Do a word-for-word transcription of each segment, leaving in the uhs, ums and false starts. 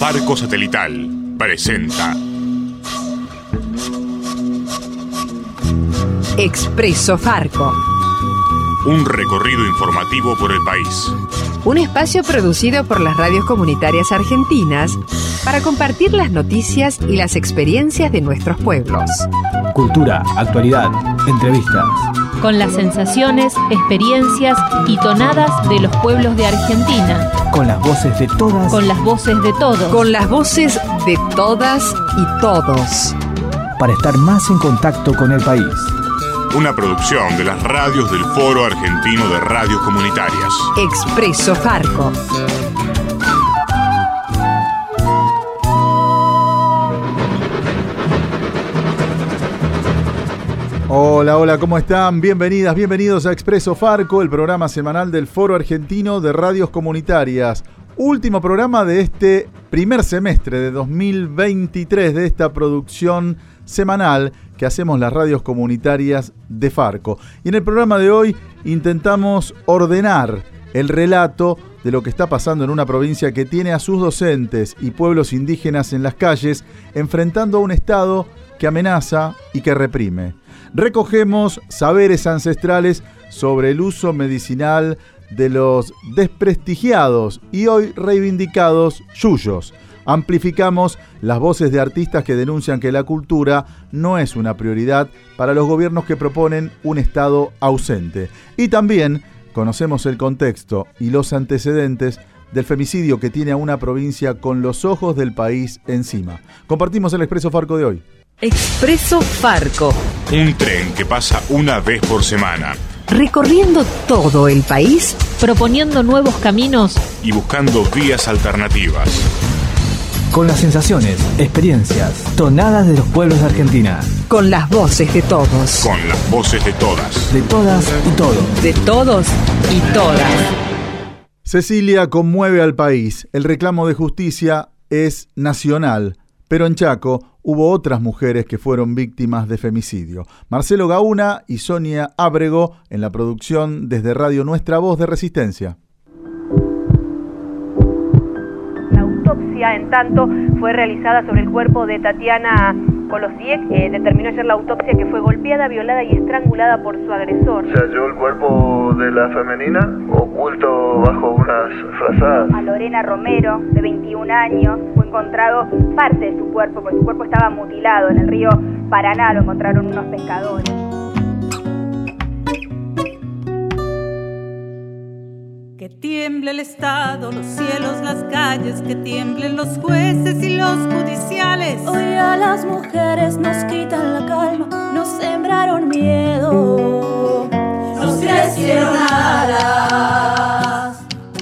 Farco Satelital presenta Expreso Farco. Un recorrido informativo por el país. Un espacio producido por las radios comunitarias argentinas para compartir las noticias y las experiencias de nuestros pueblos. Cultura, actualidad, entrevistas. Con las sensaciones, experiencias y tonadas de los pueblos de Argentina. Con las voces de todas. Con las voces de todos. Con las voces de todas y todos. Para estar más en contacto con el país. Una producción de las radios del Foro Argentino de Radios Comunitarias. Expreso Farco. Hola, hola, ¿cómo están? Bienvenidas, bienvenidos a Expreso Farco, el programa semanal del Foro Argentino de Radios Comunitarias. Último programa de este primer semestre de dos mil veintitrés, de esta producción semanal que hacemos las radios comunitarias de Farco. Y en el programa de hoy intentamos ordenar el relato de lo que está pasando en una provincia que tiene a sus docentes y pueblos indígenas en las calles, enfrentando a un Estado que amenaza y que reprime. Recogemos saberes ancestrales sobre el uso medicinal de los desprestigiados y hoy reivindicados yuyos. Amplificamos las voces de artistas que denuncian que la cultura no es una prioridad para los gobiernos que proponen un Estado ausente. Y también conocemos el contexto y los antecedentes del femicidio que tiene a una provincia con los ojos del país encima. Compartimos el Expreso Farco de hoy. Expreso Farco. Un tren que pasa una vez por semana. Recorriendo todo el país, proponiendo nuevos caminos y buscando vías alternativas. Con las sensaciones, experiencias, tonadas de los pueblos de Argentina. Con las voces de todos. Con las voces de todas. De todas y todos. De todos y todas. Cecilia conmueve al país. El reclamo de justicia es nacional. Pero en Chaco hubo otras mujeres que fueron víctimas de femicidio. Marcelo Gauna y Sonia Ábrego en la producción desde Radio Nuestra Voz de Resistencia. La autopsia, en tanto, fue realizada sobre el cuerpo de Tatiana Kolosiek. Eh, determinó ayer la autopsia que fue golpeada, violada y estrangulada por su agresor. Se halló el cuerpo de la femenina oculto bajo unas frazadas. A Lorena Romero, de veintiún años, fue encontrado parte de su cuerpo, porque su cuerpo estaba mutilado. En el río Paraná lo encontraron unos pescadores. Que tiemble el Estado, los cielos, las calles, que tiemblen los jueces y los judiciales. Hoy a las mujeres nos quitan la calma, nos sembraron miedo, nos crecieron alas.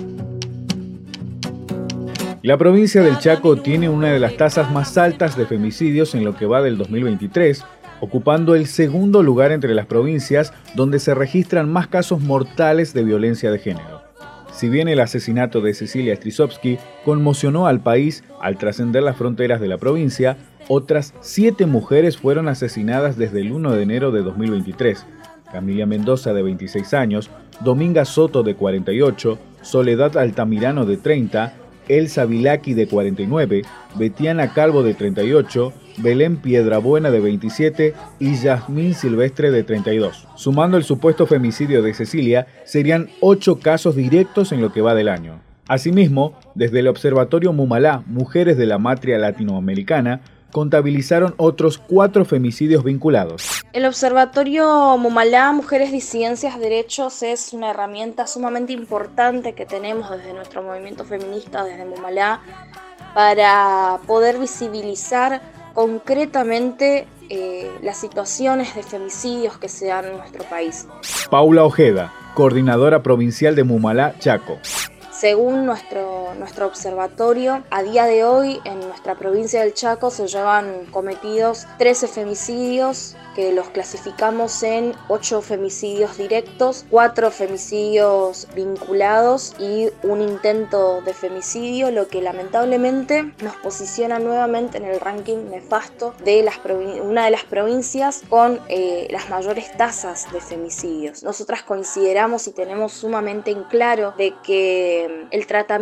La provincia del Chaco tiene una de las tasas más altas de femicidios en lo que va del dos mil veintitrés, ocupando el segundo lugar entre las provincias donde se registran más casos mortales de violencia de género. Si bien el asesinato de Cecilia Strisovsky conmocionó al país al trascender las fronteras de la provincia, otras siete mujeres fueron asesinadas desde el primero de enero de dos mil veintitrés. Camila Mendoza, de veintiséis años, Dominga Soto, de cuarenta y ocho, Soledad Altamirano, de treinta, Elsa Vilaki, de cuarenta y nueve, Betiana Calvo, de treinta y ocho, Belén Piedrabuena, de veintisiete y Yasmín Silvestre, de treinta y dos. Sumando el supuesto femicidio de Cecilia, serían ocho casos directos en lo que va del año. Asimismo, desde el Observatorio Mumalá, Mujeres de la Matria Latinoamericana, contabilizaron otros cuatro femicidios vinculados. El Observatorio Mumalá, Mujeres, Disidencias, Derechos es una herramienta sumamente importante que tenemos desde nuestro movimiento feminista, desde Mumalá, para poder visibilizar concretamente eh, las situaciones de femicidios que se dan en nuestro país. Paula Ojeda, coordinadora provincial de Mumalá, Chaco. Según nuestro, nuestro observatorio, a día de hoy en nuestra provincia del Chaco se llevan cometidos trece femicidios, que los clasificamos en ocho femicidios directos, cuatro femicidios vinculados y un intento de femicidio, lo que lamentablemente nos posiciona nuevamente en el ranking nefasto de las provin- una de las provincias con eh, las mayores tasas de femicidios. Nosotras consideramos y tenemos sumamente en claro de que el tratamiento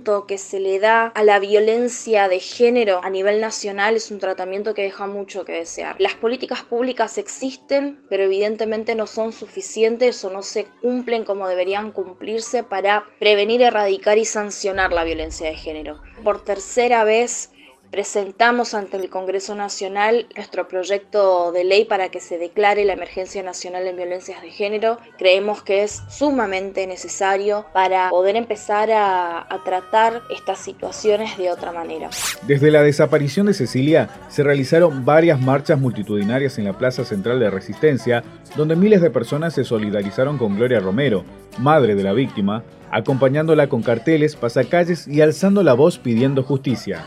tratamiento que se le da a la violencia de género a nivel nacional es un tratamiento que deja mucho que desear. Las políticas públicas existen, pero evidentemente no son suficientes o no se cumplen como deberían cumplirse para prevenir, erradicar y sancionar la violencia de género. Por tercera vez presentamos ante el Congreso Nacional nuestro proyecto de ley para que se declare la emergencia nacional en violencias de género. Creemos que es sumamente necesario para poder empezar a, a tratar estas situaciones de otra manera. Desde la desaparición de Cecilia se realizaron varias marchas multitudinarias en la Plaza Central de Resistencia, donde miles de personas se solidarizaron con Gloria Romero, madre de la víctima, acompañándola con carteles, pasacalles y alzando la voz pidiendo justicia.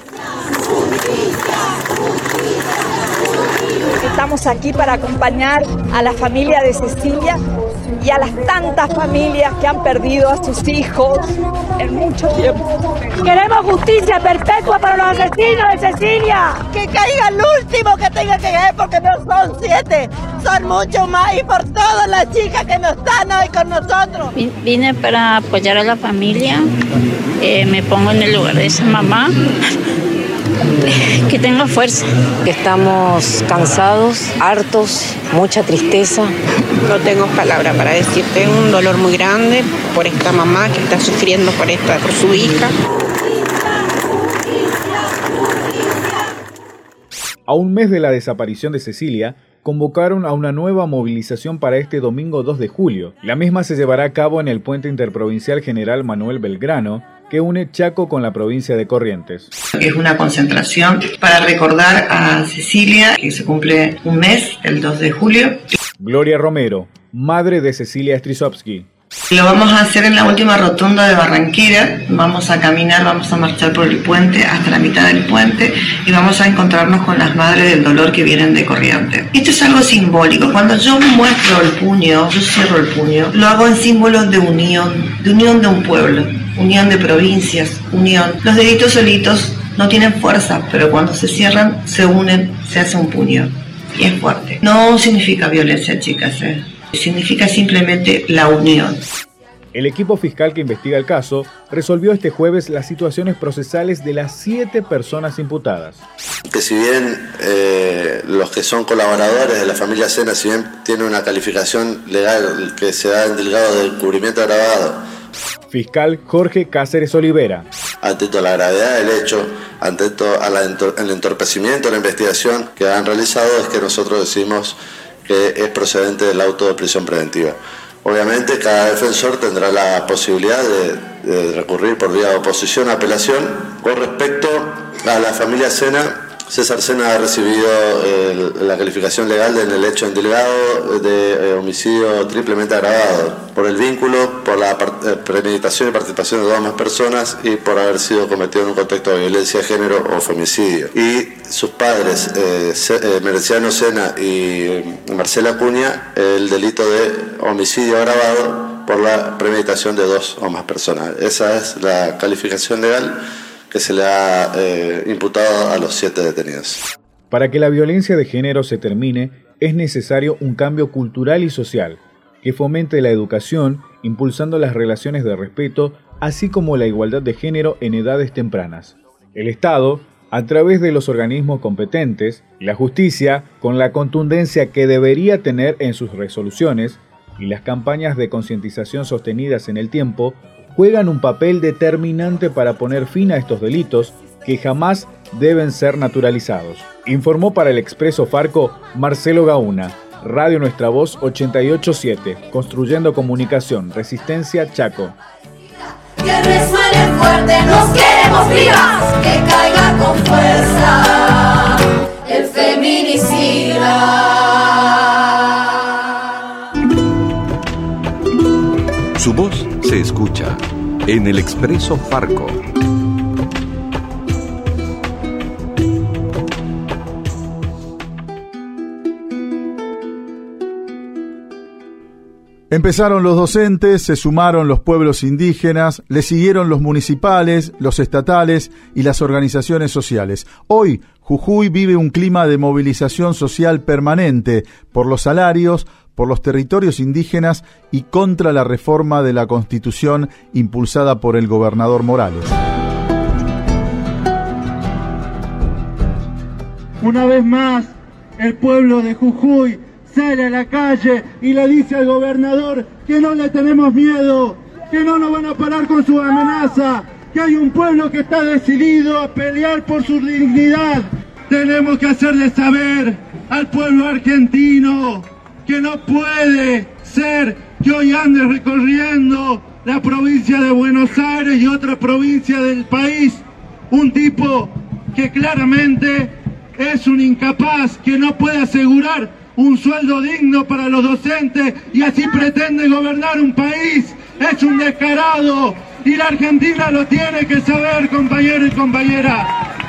Estamos aquí para acompañar a la familia de Cecilia y a las tantas familias que han perdido a sus hijos en mucho tiempo. Queremos justicia perpetua para los asesinos de Cecilia. Que caiga el último que tenga que caer, porque no son siete, son muchos más, y por todas las chicas que no están hoy con nosotros. Vine para apoyar a la familia, eh, me pongo en el lugar de esa mamá. Que tenga fuerza. Estamos cansados, hartos, mucha tristeza. No tengo palabra para decirte, un dolor muy grande por esta mamá que está sufriendo por esta, por su hija. A un mes de la desaparición de Cecilia, convocaron a una nueva movilización para este domingo dos de julio. La misma se llevará a cabo en el puente interprovincial General Manuel Belgrano, que une Chaco con la provincia de Corrientes. Es una concentración para recordar a Cecilia, que se cumple un mes, el dos de julio. Gloria Romero, madre de Cecilia Strisovsky. Lo vamos a hacer en la última rotonda de Barranquilla. Vamos a caminar, vamos a marchar por el puente hasta la mitad del puente y vamos a encontrarnos con las madres del dolor que vienen de Corrientes. Esto es algo simbólico. Cuando yo muestro el puño, yo cierro el puño, lo hago en símbolo de unión, de unión de un pueblo, unión de provincias, unión. Los deditos solitos no tienen fuerza, pero cuando se cierran, se unen, se hace un puño. Y es fuerte. No significa violencia, chicas, ¿eh? Significa simplemente la unión. El equipo fiscal que investiga el caso resolvió este jueves las situaciones procesales de las siete personas imputadas. Que si bien eh, los que son colaboradores de la familia Sena, si bien tienen una calificación legal que se da en delgado de encubrimiento agravado. Fiscal Jorge Cáceres Olivera. Atento a la gravedad del hecho, atento al entorpecimiento de la investigación que han realizado, es que nosotros decimos que es procedente del auto de prisión preventiva. Obviamente cada defensor tendrá la posibilidad de, de recurrir por vía de oposición a apelación. Con respecto a la familia Sena, César Sena ha recibido eh, la calificación legal en el hecho en delgado de eh, homicidio triplemente agravado por el vínculo, por la part- eh, premeditación y participación de dos o más personas y por haber sido cometido en un contexto de violencia de género o femicidio. Y sus padres, eh, C- eh, Mereciano Sena y eh, Marcela Acuña, el delito de homicidio agravado por la premeditación de dos o más personas. Esa es la calificación legal que se le ha eh, imputado a los siete detenidos. Para que la violencia de género se termine, es necesario un cambio cultural y social que fomente la educación, impulsando las relaciones de respeto, así como la igualdad de género en edades tempranas. El Estado, a través de los organismos competentes, y la justicia, con la contundencia que debería tener en sus resoluciones, y las campañas de concientización sostenidas en el tiempo, juegan un papel determinante para poner fin a estos delitos que jamás deben ser naturalizados. Informó para el Expreso Farco Marcelo Gauna, Radio Nuestra Voz ochenta y ocho punto siete, construyendo comunicación, Resistencia, Chaco. Que resuene fuerte, nos queremos vivas, que caiga con fuerza el feminicida. Su voz se escucha en el Expreso Farco. Empezaron los docentes, se sumaron los pueblos indígenas, le siguieron los municipales, los estatales y las organizaciones sociales. Hoy, Jujuy vive un clima de movilización social permanente por los salarios, por los territorios indígenas y contra la reforma de la Constitución impulsada por el gobernador Morales. Una vez más, el pueblo de Jujuy sale a la calle y le dice al gobernador que no le tenemos miedo, que no nos van a parar con su amenaza, que hay un pueblo que está decidido a pelear por su dignidad. Tenemos que hacerle saber al pueblo argentino que no puede ser que hoy ande recorriendo la provincia de Buenos Aires y otra provincia del país un tipo que claramente es un incapaz, que no puede asegurar un sueldo digno para los docentes y así pretende gobernar un país. Es un descarado y la Argentina lo tiene que saber, compañero y compañera.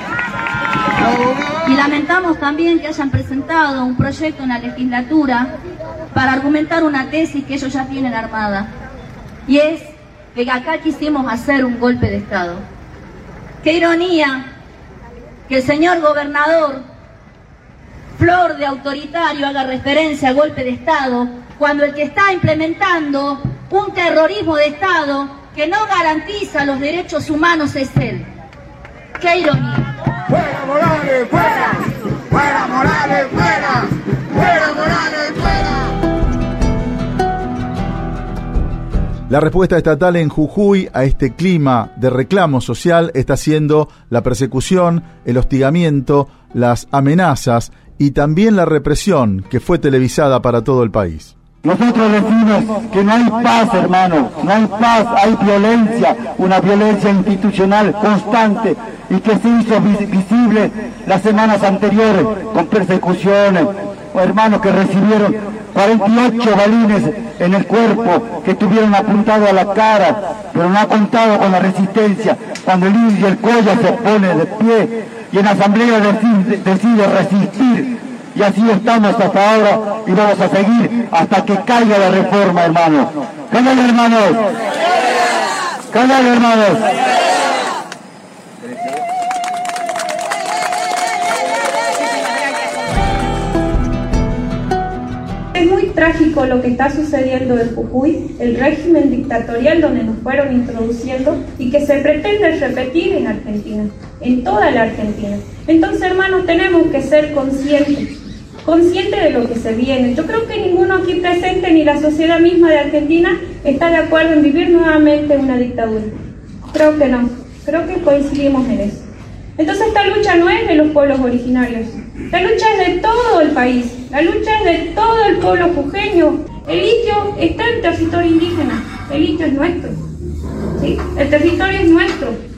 Y lamentamos también que hayan presentado un proyecto en la legislatura para argumentar una tesis que ellos ya tienen armada, y es que acá quisimos hacer un golpe de Estado. Qué ironía que el señor gobernador, flor de autoritario, haga referencia a golpe de Estado, cuando el que está implementando un terrorismo de Estado que no garantiza los derechos humanos es él. ¡Qué ironía! ¡Fuera Morales, fuera! ¡Fuera Morales, fuera! ¡Fuera Morales, fuera! La respuesta estatal en Jujuy a este clima de reclamo social está siendo la persecución, el hostigamiento, las amenazas y también la represión que fue televisada para todo el país. Nosotros decimos que no hay paz, hermanos, no hay paz, hay violencia, una violencia institucional constante y que se hizo visible las semanas anteriores con persecuciones, hermanos que recibieron cuarenta y ocho balines en el cuerpo, que estuvieron apuntados a la cara, pero no ha contado con la resistencia. Cuando el indio y el Colla se pone de pie y en asamblea decide, decide resistir, y así estamos hasta ahora y vamos a seguir hasta que caiga la reforma, hermanos. ¡Cállale, hermanos! ¡Cállale, hermanos! Es muy trágico lo que está sucediendo en Jujuy, el régimen dictatorial donde nos fueron introduciendo y que se pretende repetir en Argentina, en toda la Argentina. Entonces, hermanos, tenemos que ser conscientes, conscientes de lo que se viene. Yo creo que ninguno aquí presente, ni la sociedad misma de Argentina, está de acuerdo en vivir nuevamente una dictadura. Creo que no, creo que coincidimos en eso. Entonces esta lucha no es de los pueblos originarios, la lucha es de todo el país, la lucha es de todo el pueblo jujeño. El litio está en territorio indígena, el litio es nuestro, ¿sí? El territorio es nuestro.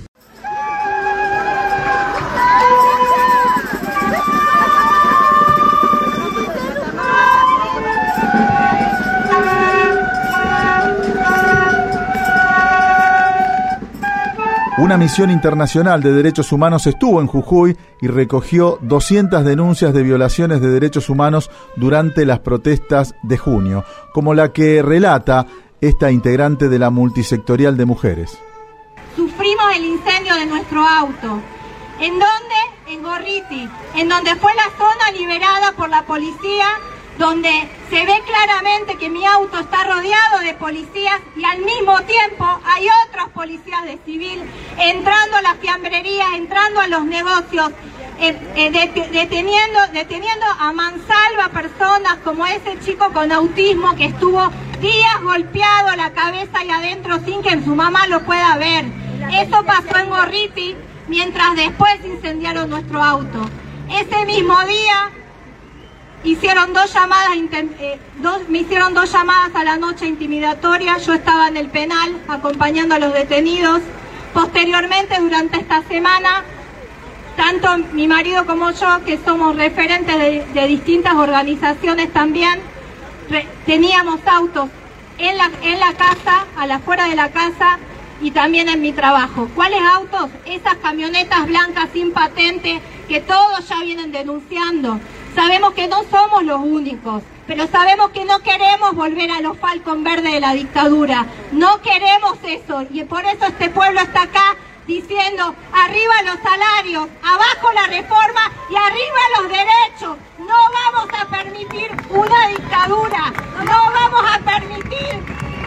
Una misión internacional de derechos humanos estuvo en Jujuy y recogió doscientas denuncias de violaciones de derechos humanos durante las protestas de junio, como la que relata esta integrante de la multisectorial de mujeres. Sufrimos el incendio de nuestro auto. ¿En dónde? En Gorriti, en donde fue la zona liberada por la policía, donde se ve claramente que mi auto está rodeado de policías y al mismo tiempo hay otros policías de civil entrando a las fiambrerías, entrando a los negocios, eh, eh, det deteniendo, deteniendo a mansalva personas como ese chico con autismo que estuvo días golpeado a la cabeza y adentro sin que su mamá lo pueda ver. Eso pasó en Gorriti, mientras después incendiaron nuestro auto. Ese mismo día hicieron dos llamadas, eh, dos, me hicieron dos llamadas a la noche intimidatorias. Yo estaba en el penal acompañando a los detenidos. Posteriormente, durante esta semana, tanto mi marido como yo, que somos referentes de, de distintas organizaciones también, re, teníamos autos en la, en la casa, a la afuera de la casa y también en mi trabajo. ¿Cuáles autos? Esas camionetas blancas sin patente que todos ya vienen denunciando. Sabemos que no somos los únicos, pero sabemos que no queremos volver a los falcon verdes de la dictadura. No queremos eso, y por eso este pueblo está acá diciendo arriba los salarios, abajo la reforma y arriba los derechos. No vamos a permitir una dictadura, no vamos a permitir.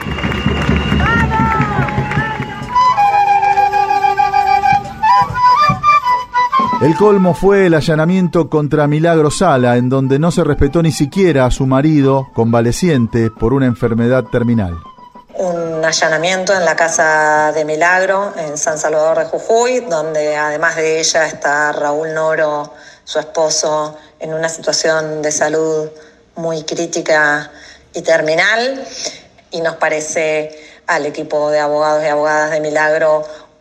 El colmo fue el allanamiento contra Milagro Sala, en donde no se respetó ni siquiera a su marido, convaleciente por una enfermedad terminal. Un allanamiento en la casa de Milagro, en San Salvador de Jujuy, donde además de ella está Raúl Noro, su esposo, en una situación de salud muy crítica y terminal. Y nos parece al equipo de abogados y abogadas de Milagro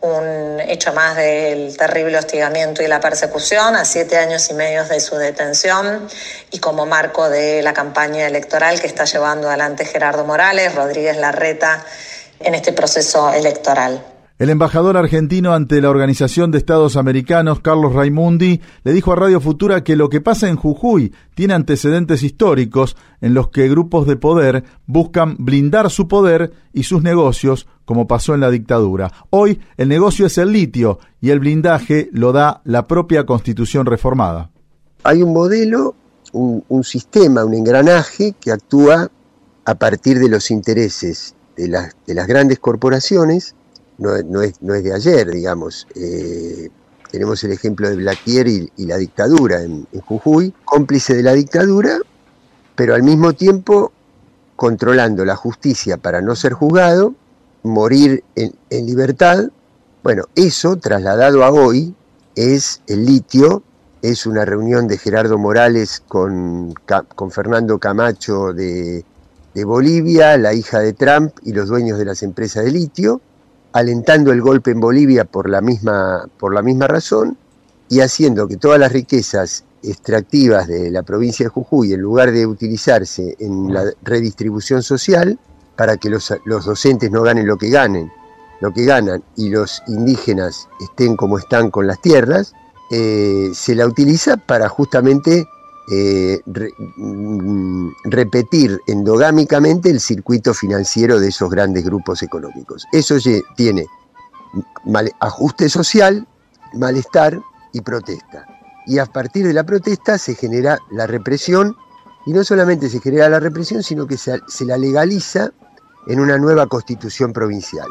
un hecho más del terrible hostigamiento y la persecución a siete años y medio de su detención, y como marco de la campaña electoral que está llevando adelante Gerardo Morales Rodríguez Larreta en este proceso electoral. El embajador argentino ante la Organización de Estados Americanos, Carlos Raimundi, le dijo a Radio Futura que lo que pasa en Jujuy tiene antecedentes históricos en los que grupos de poder buscan blindar su poder y sus negocios, como pasó en la dictadura. Hoy el negocio es el litio y el blindaje lo da la propia Constitución reformada. Hay un modelo, un, un sistema, un engranaje que actúa a partir de los intereses de las, de las grandes corporaciones. No, no, es, no es de ayer, digamos. Eh, tenemos el ejemplo de Blaquier y, y la dictadura en, en Jujuy, cómplice de la dictadura, pero al mismo tiempo controlando la justicia para no ser juzgado, morir en, en libertad. Bueno, eso trasladado a hoy es el litio, es una reunión de Gerardo Morales con, con Fernando Camacho de, de Bolivia, la hija de Trump y los dueños de las empresas de litio, alentando el golpe en Bolivia por la misma, por la misma razón, y haciendo que todas las riquezas extractivas de la provincia de Jujuy, en lugar de utilizarse en la redistribución social, para que los, los docentes no ganen lo que ganen, lo que ganan, y los indígenas estén como están con las tierras, eh, se la utiliza para justamente eh, re, mm, repetir endogámicamente el circuito financiero de esos grandes grupos económicos. Eso tiene mal, ajuste social, malestar y protesta. Y a partir de la protesta se genera la represión, y no solamente se genera la represión, sino que se, se la legaliza en una nueva constitución provincial.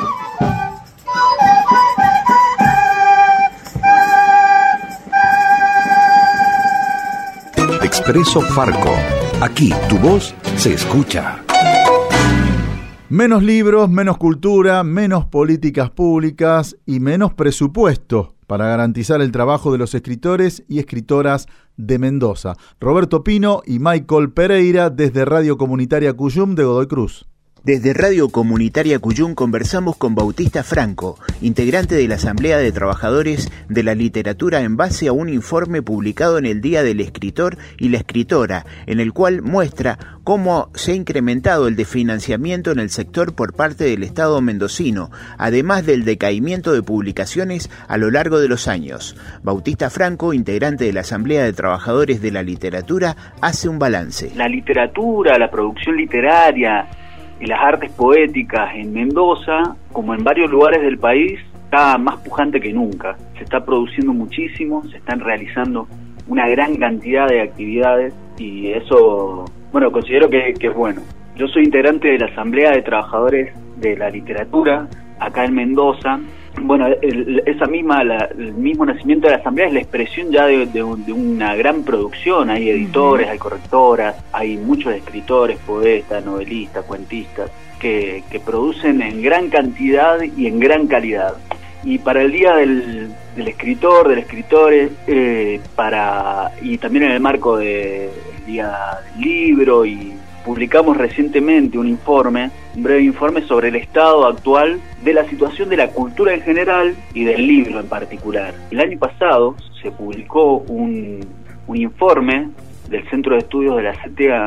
Expreso Farco. Aquí tu voz se escucha. Menos libros, menos cultura, menos políticas públicas y menos presupuesto para garantizar el trabajo de los escritores y escritoras de Mendoza. Roberto Pino y Michael Pereira desde Radio Comunitaria Cuyum de Godoy Cruz. Desde Radio Comunitaria Cuyum conversamos con Bautista Franco, integrante de la Asamblea de Trabajadores de la Literatura, en base a un informe publicado en el Día del Escritor y la Escritora, en el cual muestra cómo se ha incrementado el desfinanciamiento en el sector por parte del Estado mendocino, además del decaimiento de publicaciones a lo largo de los años. Bautista Franco, integrante de la Asamblea de Trabajadores de la Literatura, hace un balance. La literatura, la producción literaria y las artes poéticas en Mendoza, como en varios lugares del país, está más pujante que nunca. Se está produciendo muchísimo, se están realizando una gran cantidad de actividades, y eso, bueno, considero que, que es bueno. Yo soy integrante de la Asamblea de Trabajadores de la Literatura, acá en Mendoza. Bueno, el, esa misma, la, el mismo nacimiento de la Asamblea es la expresión ya de, de, de una gran producción. Hay editores, hay correctoras, hay muchos escritores, poetas, novelistas, cuentistas, que, que producen en gran cantidad y en gran calidad. Y para el Día del, del Escritor, del Escritor, eh, para, y también en el marco del Día del Libro, y publicamos recientemente un informe, un breve informe sobre el estado actual de la situación de la cultura en general y del libro en particular. El año pasado se publicó un, un informe del Centro de Estudios de la C T A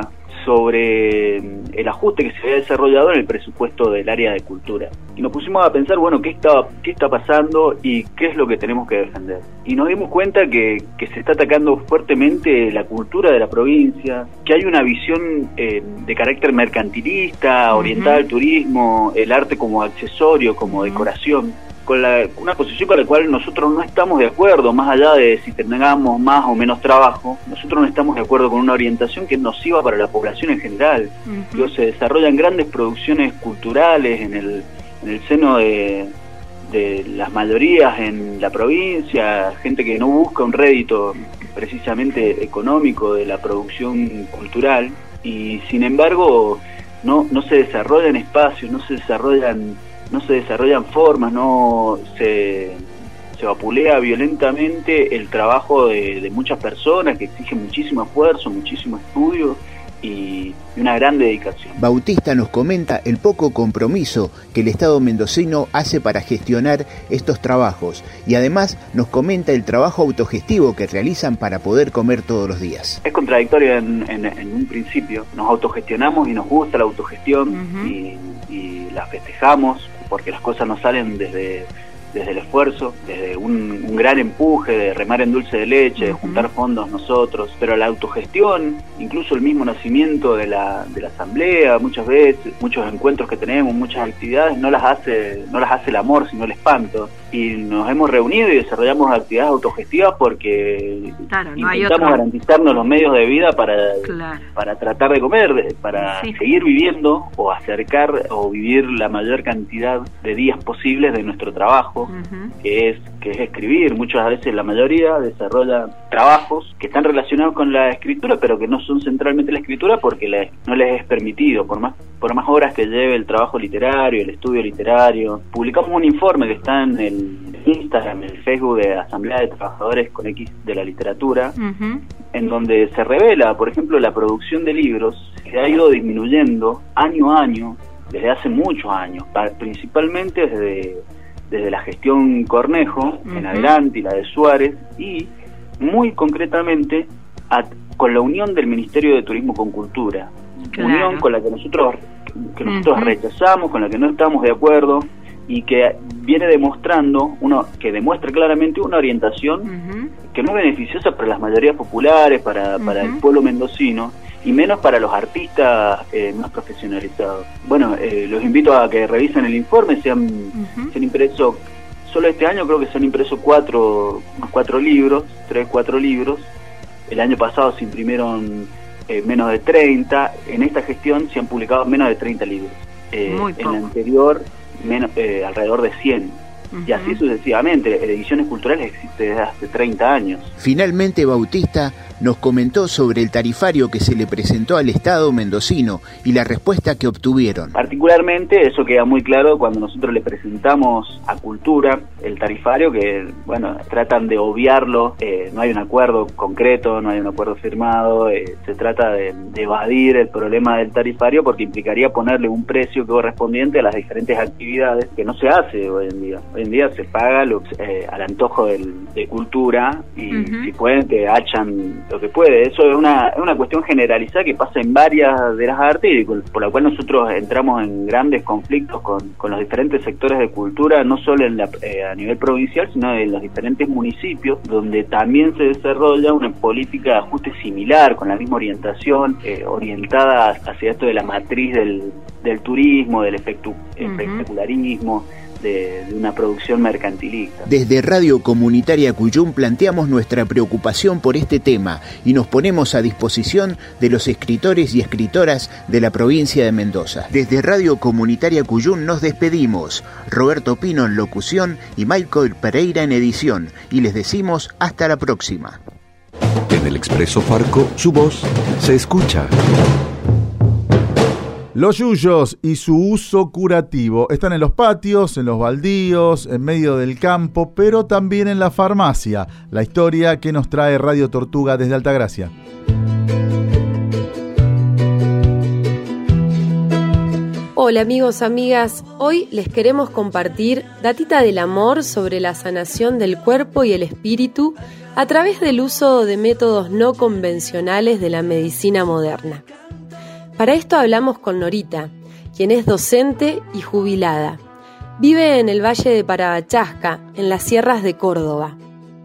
sobre el ajuste que se había desarrollado en el presupuesto del área de cultura. Y nos pusimos a pensar, bueno, ¿qué está, qué está pasando y qué es lo que tenemos que defender? Y nos dimos cuenta que, que se está atacando fuertemente la cultura de la provincia, que hay una visión eh, de carácter mercantilista, orientada uh-huh. al turismo, el arte como accesorio, como uh-huh. decoración, con la, una posición con la cual nosotros no estamos de acuerdo, más allá de si tengamos más o menos trabajo. Nosotros no estamos de acuerdo con una orientación que es nociva para la población en general. Uh-huh. Digo, se desarrollan grandes producciones culturales en el, en el seno de, de las mayorías en la provincia, gente que no busca un rédito precisamente económico de la producción cultural, y sin embargo no, no se desarrollan espacios, no se desarrollan no se desarrollan formas, no se, se vapulea violentamente el trabajo de, de muchas personas que exigen muchísimo esfuerzo, muchísimo estudio y una gran dedicación. Bautista nos comenta el poco compromiso que el Estado mendocino hace para gestionar estos trabajos y además nos comenta el trabajo autogestivo que realizan para poder comer todos los días. Es contradictorio en, en, en un principio, nos autogestionamos y nos gusta la autogestión uh-huh. y, y la festejamos porque las cosas nos salen desde, desde el esfuerzo, desde un, un gran empuje de remar en dulce de leche, uh-huh. de juntar fondos nosotros, pero la autogestión, incluso el mismo nacimiento de la, de la asamblea, muchas veces, muchos encuentros que tenemos, muchas actividades, no las hace, no las hace el amor, sino el espanto. Y nos hemos reunido y desarrollamos actividades autogestivas porque claro, no intentamos garantizarnos los medios de vida para, claro. para tratar de comer, para sí. seguir viviendo o acercar o vivir la mayor cantidad de días posibles de nuestro trabajo, uh-huh. que es que es escribir. Muchas veces, la mayoría desarrolla trabajos que están relacionados con la escritura, pero que no son centralmente la escritura porque la, no les es permitido, por más por más horas que lleve el trabajo literario, el estudio literario. Publicamos un informe que está en el Instagram, en el Facebook de Asamblea de Trabajadores con X de la Literatura, uh-huh. en donde se revela, por ejemplo, la producción de libros que ha ido disminuyendo año a año, desde hace muchos años, principalmente desde, desde la gestión Cornejo uh-huh. en adelante y la de Suárez, y muy concretamente a, con la unión del Ministerio de Turismo con Cultura, claro. unión con la que nosotros que nosotros uh-huh. rechazamos, con la que no estamos de acuerdo y que viene demostrando, uno que demuestra claramente una orientación uh-huh. que no es beneficiosa para las mayorías populares, para, uh-huh. para el pueblo mendocino y menos para los artistas eh, más profesionalizados. Bueno, eh, los invito a que revisen el informe, se han, uh-huh. se han impreso, solo este año creo que se han impreso cuatro, unos cuatro libros, tres, cuatro libros. El año pasado se imprimieron Eh, menos de treinta, en esta gestión se han publicado menos de treinta libros, eh, en la anterior menos, eh, alrededor de cien, uh-huh. y así sucesivamente. Ediciones Culturales existe desde hace treinta años. Finalmente Bautista nos comentó sobre el tarifario que se le presentó al Estado mendocino y la respuesta que obtuvieron. Particularmente, eso queda muy claro cuando nosotros le presentamos a Cultura el tarifario, que bueno, tratan de obviarlo, eh, no hay un acuerdo concreto, no hay un acuerdo firmado, eh, se trata de, de evadir el problema del tarifario porque implicaría ponerle un precio correspondiente a las diferentes actividades, que no se hace hoy en día. Hoy en día se paga lo, eh, al antojo del, de Cultura y uh-huh. si pueden que hachan lo que puede. Eso es una, es una cuestión generalizada que pasa en varias de las artes y por la cual nosotros entramos en grandes conflictos con, con los diferentes sectores de cultura, no solo en la, eh, a nivel provincial, sino en los diferentes municipios, donde también se desarrolla una política de ajuste similar, con la misma orientación, eh, orientada hacia esto de la matriz del, del turismo, del efectu, uh-huh. espectacularismo, De, de una producción mercantilista. Desde Radio Comunitaria Cuyum planteamos nuestra preocupación por este tema y nos ponemos a disposición de los escritores y escritoras de la provincia de Mendoza. Desde Radio Comunitaria Cuyum nos despedimos. Roberto Pino en locución y Michael Pereira en edición. Y les decimos hasta la próxima. En el Expreso Farco, su voz se escucha. Los yuyos y su uso curativo están en los patios, en los baldíos, en medio del campo, pero también en la farmacia. La historia que nos trae Radio Tortuga desde Altagracia. Hola amigos, amigas. Hoy les queremos compartir datita del amor sobre la sanación del cuerpo y el espíritu a través del uso de métodos no convencionales de la medicina moderna. Para esto hablamos con Norita, quien es docente y jubilada. Vive en el Valle de Parabachasca, en las sierras de Córdoba.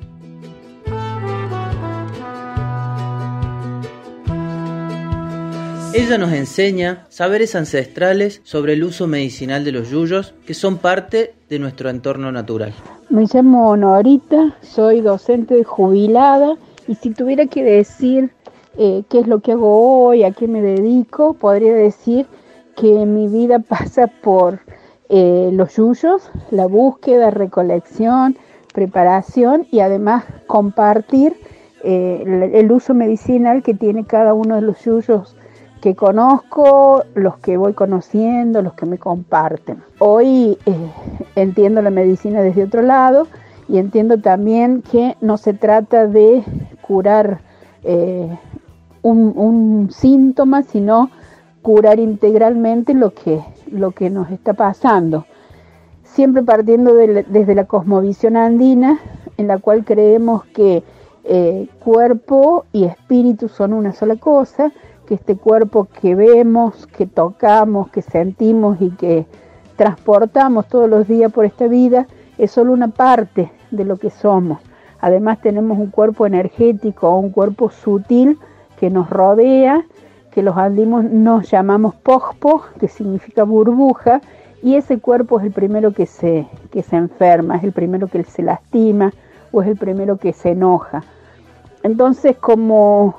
Ella nos enseña saberes ancestrales sobre el uso medicinal de los yuyos, que son parte de nuestro entorno natural. Me llamo Norita, soy docente jubilada y si tuviera que decir eh, qué es lo que hago hoy, a qué me dedico, podría decir que mi vida pasa por eh, los yuyos, la búsqueda, recolección, preparación y además compartir eh, el, el uso medicinal que tiene cada uno de los yuyos que conozco, los que voy conociendo, los que me comparten. Hoy eh, entiendo la medicina desde otro lado y entiendo también que no se trata de curar eh, un, un síntoma, sino curar integralmente lo que, lo que nos está pasando. Siempre partiendo de la, desde la cosmovisión andina, en la cual creemos que eh, cuerpo y espíritu son una sola cosa, que este cuerpo que vemos, que tocamos, que sentimos y que transportamos todos los días por esta vida es solo una parte de lo que somos. Además tenemos un cuerpo energético, un cuerpo sutil que nos rodea, que los andinos nos llamamos pojpo, que significa burbuja, y ese cuerpo es el primero que se, que se enferma, es el primero que se lastima o es el primero que se enoja. Entonces, como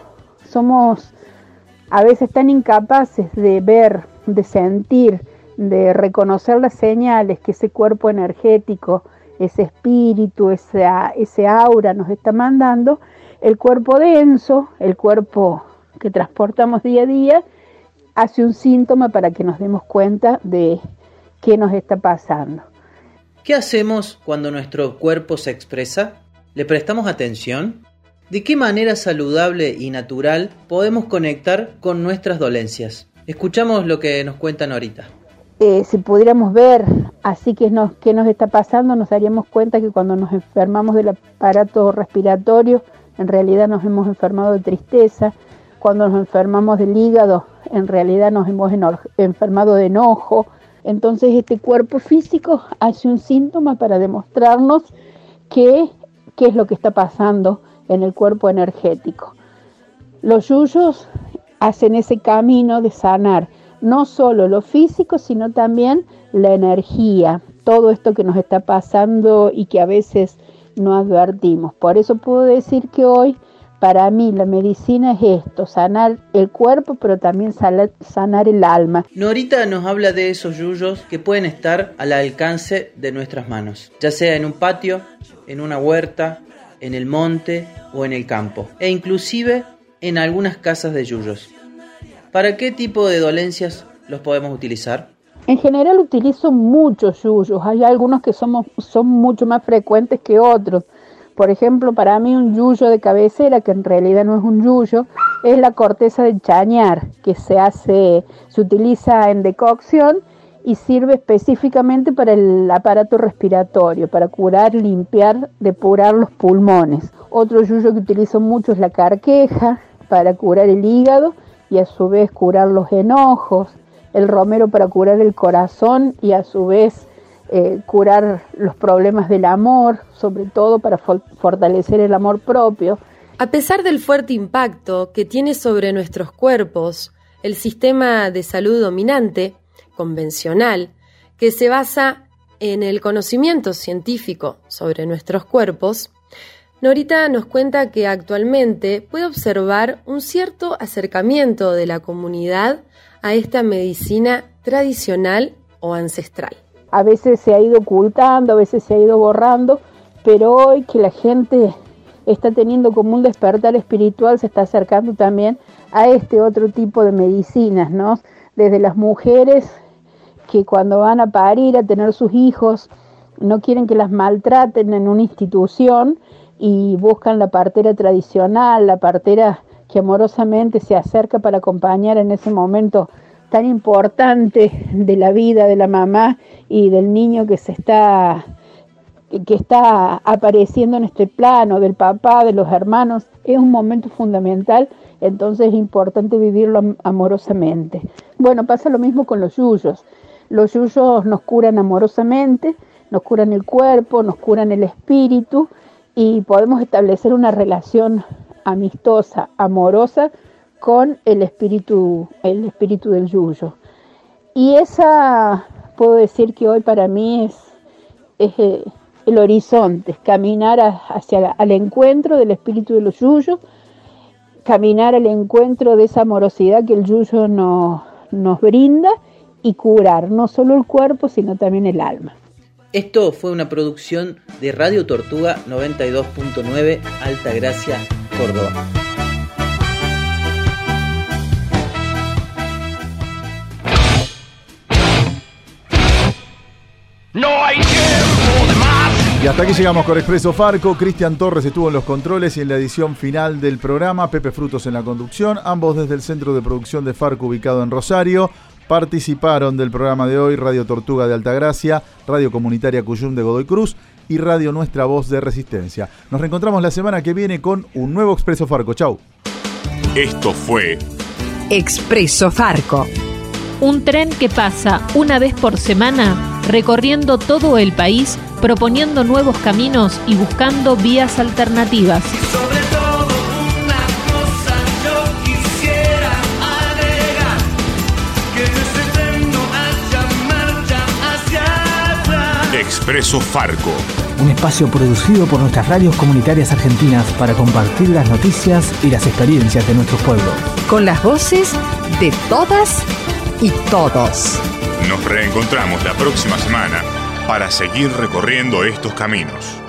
somos a veces tan incapaces de ver, de sentir, de reconocer las señales que ese cuerpo energético, ese espíritu, esa, ese aura nos está mandando, el cuerpo denso, el cuerpo que transportamos día a día, hace un síntoma para que nos demos cuenta de qué nos está pasando. ¿Qué hacemos cuando nuestro cuerpo se expresa? ¿Le prestamos atención? ¿De qué manera saludable y natural podemos conectar con nuestras dolencias? Escuchamos lo que nos cuentan ahorita. Eh, si pudiéramos ver así que nos, qué nos está pasando, nos daríamos cuenta que cuando nos enfermamos del aparato respiratorio, en realidad nos hemos enfermado de tristeza. Cuando nos enfermamos del hígado, en realidad nos hemos eno- enfermado de enojo. Entonces este cuerpo físico hace un síntoma para demostrarnos qué, qué es lo que está pasando en el cuerpo energético. Los yuyos hacen ese camino de sanar no solo lo físico, sino también la energía, todo esto que nos está pasando y que a veces no advertimos. Por eso puedo decir que hoy, para mí, la medicina es esto, sanar el cuerpo, pero también sanar el alma. Norita nos habla de esos yuyos que pueden estar al alcance de nuestras manos, ya sea en un patio, en una huerta, en el monte o en el campo, e inclusive en algunas casas de yuyos. ¿Para qué tipo de dolencias los podemos utilizar? En general utilizo muchos yuyos, hay algunos que somos, son mucho más frecuentes que otros. Por ejemplo, para mí un yuyo de cabecera, que en realidad no es un yuyo, es la corteza de chañar, que se hace, se utiliza en decocción y sirve específicamente para el aparato respiratorio, para curar, limpiar, depurar los pulmones. Otro yuyo que utilizo mucho es la carqueja, para curar el hígado y a su vez curar los enojos. El romero para curar el corazón y a su vez eh, curar los problemas del amor, sobre todo para for- fortalecer el amor propio. A pesar del fuerte impacto que tiene sobre nuestros cuerpos el sistema de salud dominante, convencional, que se basa en el conocimiento científico sobre nuestros cuerpos, Norita nos cuenta que actualmente puede observar un cierto acercamiento de la comunidad a esta medicina tradicional o ancestral. A veces se ha ido ocultando, a veces se ha ido borrando, pero hoy que la gente está teniendo como un despertar espiritual, se está acercando también a este otro tipo de medicinas, ¿no? Desde las mujeres que cuando van a parir, a tener sus hijos, no quieren que las maltraten en una institución y buscan la partera tradicional, la partera que amorosamente se acerca para acompañar en ese momento tan importante de la vida de la mamá y del niño que se está, que está apareciendo en este plano, del papá, de los hermanos. Es un momento fundamental Entonces es importante vivirlo am- amorosamente. Bueno, pasa lo mismo con los yuyos. Los yuyos nos curan amorosamente, nos curan el cuerpo, nos curan el espíritu y podemos establecer una relación amistosa, amorosa con el espíritu, el espíritu del yuyo. Y esa, puedo decir que hoy para mí es, es eh, el horizonte, es caminar a, hacia al encuentro del espíritu de los yuyos, caminar al encuentro de esa amorosidad que el yuyo no, nos brinda y curar no solo el cuerpo, sino también el alma. Esto fue una producción de Radio Tortuga noventa y dos punto nueve, Altagracia, Córdoba. No hay tiempo de más. Y hasta aquí llegamos con Expreso Farco. Cristian Torres estuvo en los controles y en la edición final del programa. Pepe Frutos en la conducción, ambos desde el Centro de Producción de Farco ubicado en Rosario. Participaron del programa de hoy Radio Tortuga de Altagracia, Radio Comunitaria Cuyum de Godoy Cruz y Radio Nuestra Voz de Resistencia. Nos reencontramos la semana que viene con un nuevo Expreso Farco. Chau. Esto fue Expreso Farco. Un tren que pasa una vez por semana recorriendo todo el país, proponiendo nuevos caminos y buscando vías alternativas. Sobre todo una cosa yo quisiera agregar, que en ese tren no haya marcha hacia atrás. Expreso Farco. Un espacio producido por nuestras radios comunitarias argentinas para compartir las noticias y las experiencias de nuestros pueblos. Con las voces de todas y todos. Nos reencontramos la próxima semana para seguir recorriendo estos caminos.